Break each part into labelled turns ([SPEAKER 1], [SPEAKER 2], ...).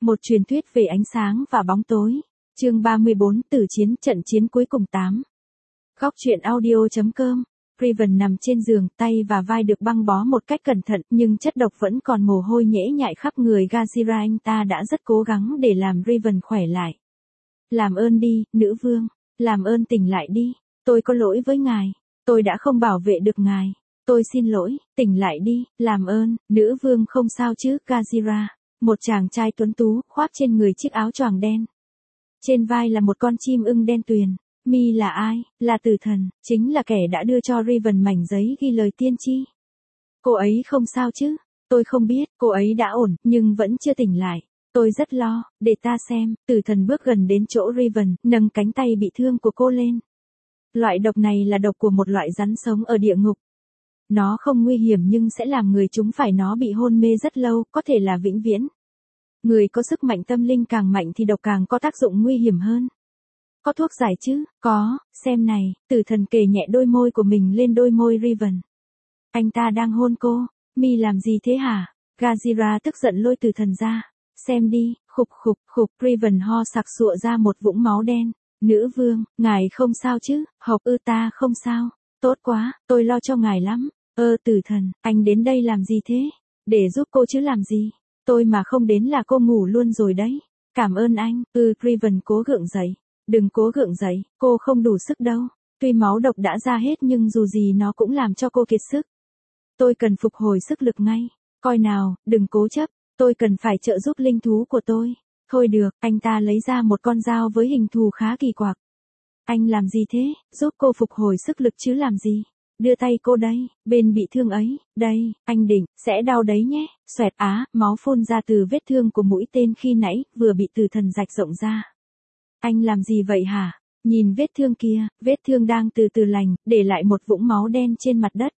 [SPEAKER 1] Một truyền thuyết về ánh sáng và bóng tối. Chương 34, Tử chiến, trận chiến cuối cùng 8. Góc truyện audio.com. Riven nằm trên giường, tay và vai được băng bó một cách cẩn thận, nhưng chất độc vẫn còn mồ hôi nhễ nhại khắp người Gazira. Anh ta đã rất cố gắng để làm Riven khỏe lại. Làm ơn đi, nữ vương. Làm ơn tỉnh lại đi. Tôi có lỗi với ngài. Tôi đã không bảo vệ được ngài. Tôi xin lỗi, tỉnh lại đi, làm ơn. Nữ vương không sao chứ, Gazira. Một chàng trai tuấn tú, khoác trên người chiếc áo choàng đen. Trên vai là một con chim ưng đen tuyền. Mi là ai? Là tử thần, chính là kẻ đã đưa cho Riven mảnh giấy ghi lời tiên tri. Cô ấy không sao chứ? Tôi không biết, cô ấy đã ổn, nhưng vẫn chưa tỉnh lại. Tôi rất lo, để ta xem. Tử thần bước gần đến chỗ Riven, nâng cánh tay bị thương của cô lên. Loại độc này là độc của một loại rắn sống ở địa ngục. Nó không nguy hiểm nhưng sẽ làm người chúng phải nó bị hôn mê rất lâu, có thể là vĩnh viễn. Người có sức mạnh tâm linh càng mạnh thì độc càng có tác dụng nguy hiểm hơn. Có thuốc giải chứ? Có, xem này. Tử thần kề nhẹ đôi môi của mình lên đôi môi Riven. Anh ta đang hôn cô. Mi làm gì thế hả? Gazira tức giận lôi tử thần ra. Xem đi, khục khục khục. Riven ho sặc sụa ra một vũng máu đen. Nữ vương, ngài không sao chứ? Hộc ta không sao. Tốt quá, tôi lo cho ngài lắm. Tử thần, anh đến đây làm gì thế? Để giúp cô chứ làm gì? Tôi mà không đến là cô ngủ luôn rồi đấy. Cảm ơn anh. Riven cố gượng dậy. Đừng cố gượng dậy, cô không đủ sức đâu. Tuy máu độc đã ra hết nhưng dù gì nó cũng làm cho cô kiệt sức. Tôi cần phục hồi sức lực ngay. Coi nào, đừng cố chấp. Tôi cần phải trợ giúp linh thú của tôi. Thôi được, anh ta lấy ra một con dao với hình thù khá kỳ quặc. Anh làm gì thế? Giúp cô phục hồi sức lực chứ làm gì? Đưa tay cô đây, bên bị thương ấy, đây, anh định, sẽ đau đấy nhé. Xoẹt máu phun ra từ vết thương của mũi tên khi nãy, vừa bị tử thần rạch rộng ra. Anh làm gì vậy hả? Nhìn vết thương kia, vết thương đang từ từ lành, để lại một vũng máu đen trên mặt đất.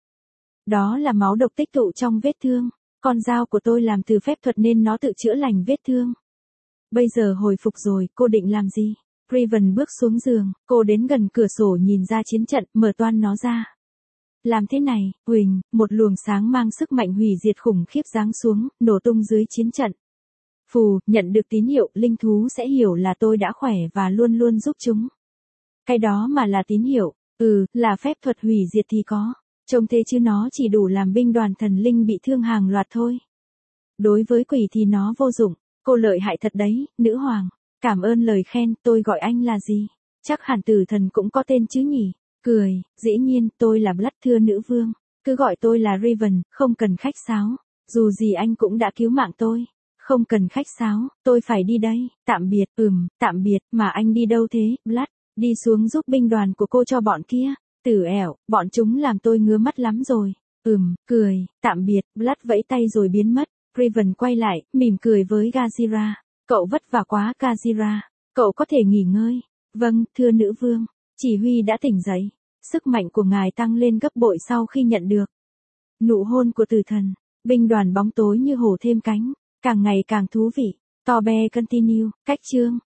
[SPEAKER 1] Đó là máu độc tích tụ trong vết thương. Con dao của tôi làm từ phép thuật nên nó tự chữa lành vết thương. Bây giờ hồi phục rồi, cô định làm gì? Riven bước xuống giường, cô đến gần cửa sổ nhìn ra chiến trận, mở toan nó ra. Làm thế này, huỳnh, một luồng sáng mang sức mạnh hủy diệt khủng khiếp giáng xuống, nổ tung dưới chiến trận. Phù, nhận được tín hiệu, linh thú sẽ hiểu là tôi đã khỏe và luôn luôn giúp chúng. Cái đó mà là tín hiệu, là phép thuật hủy diệt thì có. Trông thế chứ nó chỉ đủ làm binh đoàn thần linh bị thương hàng loạt thôi. Đối với quỷ thì nó vô dụng. Cô lợi hại thật đấy, nữ hoàng. Cảm ơn lời khen, tôi gọi anh là gì? Chắc hẳn tử thần cũng có tên chứ nhỉ? Cười, dĩ nhiên, tôi là Blood thưa nữ vương. Cứ gọi tôi là Riven, không cần khách sáo. Dù gì anh cũng đã cứu mạng tôi. Không cần khách sáo, tôi phải đi đây. Tạm biệt, tạm biệt, mà anh đi đâu thế, Blood? Đi xuống giúp binh đoàn của cô cho bọn kia. Tử ẻo, bọn chúng làm tôi ngứa mắt lắm rồi. Cười, tạm biệt, Blood vẫy tay rồi biến mất. Riven quay lại, mỉm cười với Gazira. Cậu vất vả quá Gazira. Cậu có thể nghỉ ngơi. Vâng, thưa nữ vương. Chỉ huy đã tỉnh dậy. Sức mạnh của ngài tăng lên gấp bội sau khi nhận được nụ hôn của tử thần. Binh đoàn bóng tối như hổ thêm cánh. Càng ngày càng thú vị. Tobe continue. Cách chương.